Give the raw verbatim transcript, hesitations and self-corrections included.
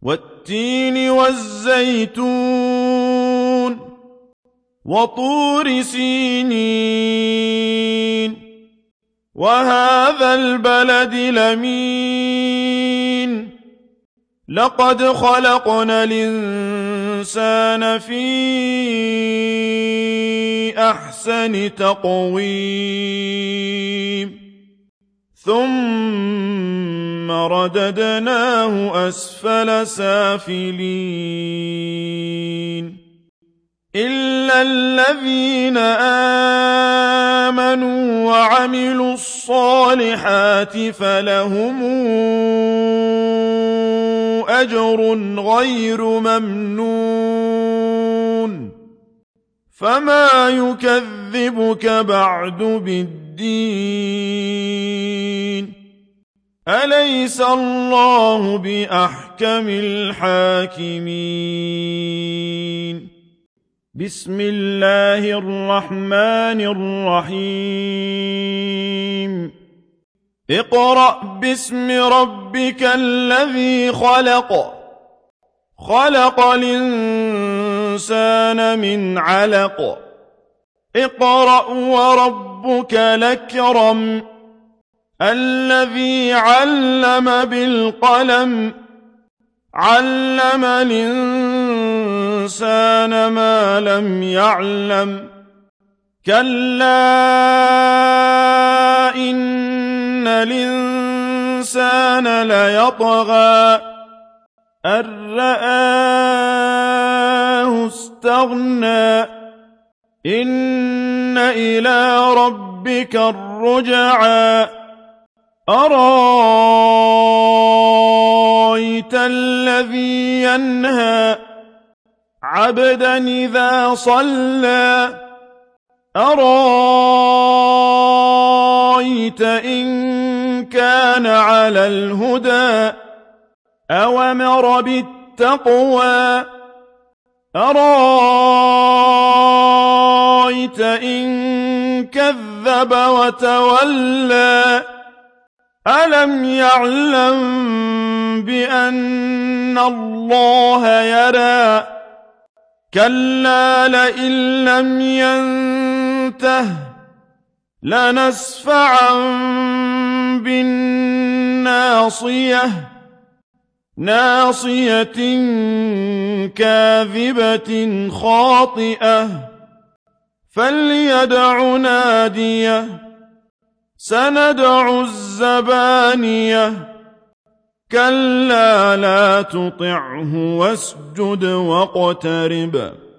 والتين والزيتون وطور سينين وهذا البلد الأمين لقد خلقنا الإنسان في أحسن تقويم ثم رددناه أسفل سافلين إلا الذين آمنوا وعملوا الصالحات فلهم أجر غير ممنون فما يكذبك بعد بالدين أليس الله بأحكم الحاكمين بسم الله الرحمن الرحيم اقرأ باسم ربك الذي خلق خلق الإنسان من علق اقرأ وربك الأكرم الذي علم بالقلم علم الإنسان ما لم يعلم كلا إن الإنسان ليطغى أن رآه استغنى إن إلى ربك الرجعى أرأيت الذي ينهى عبدا إذا صلى أرأيت إن كان على الهدى أوامر بالتقوى أرأيت إن كذب وتولى ألم يعلم بأن الله يرى كلا لئن لم ينته لنسفعا بالناصية ناصية كاذبة خاطئة فليدع ناديه سندع الزبانية كلا لا تطعه واسجد واقترب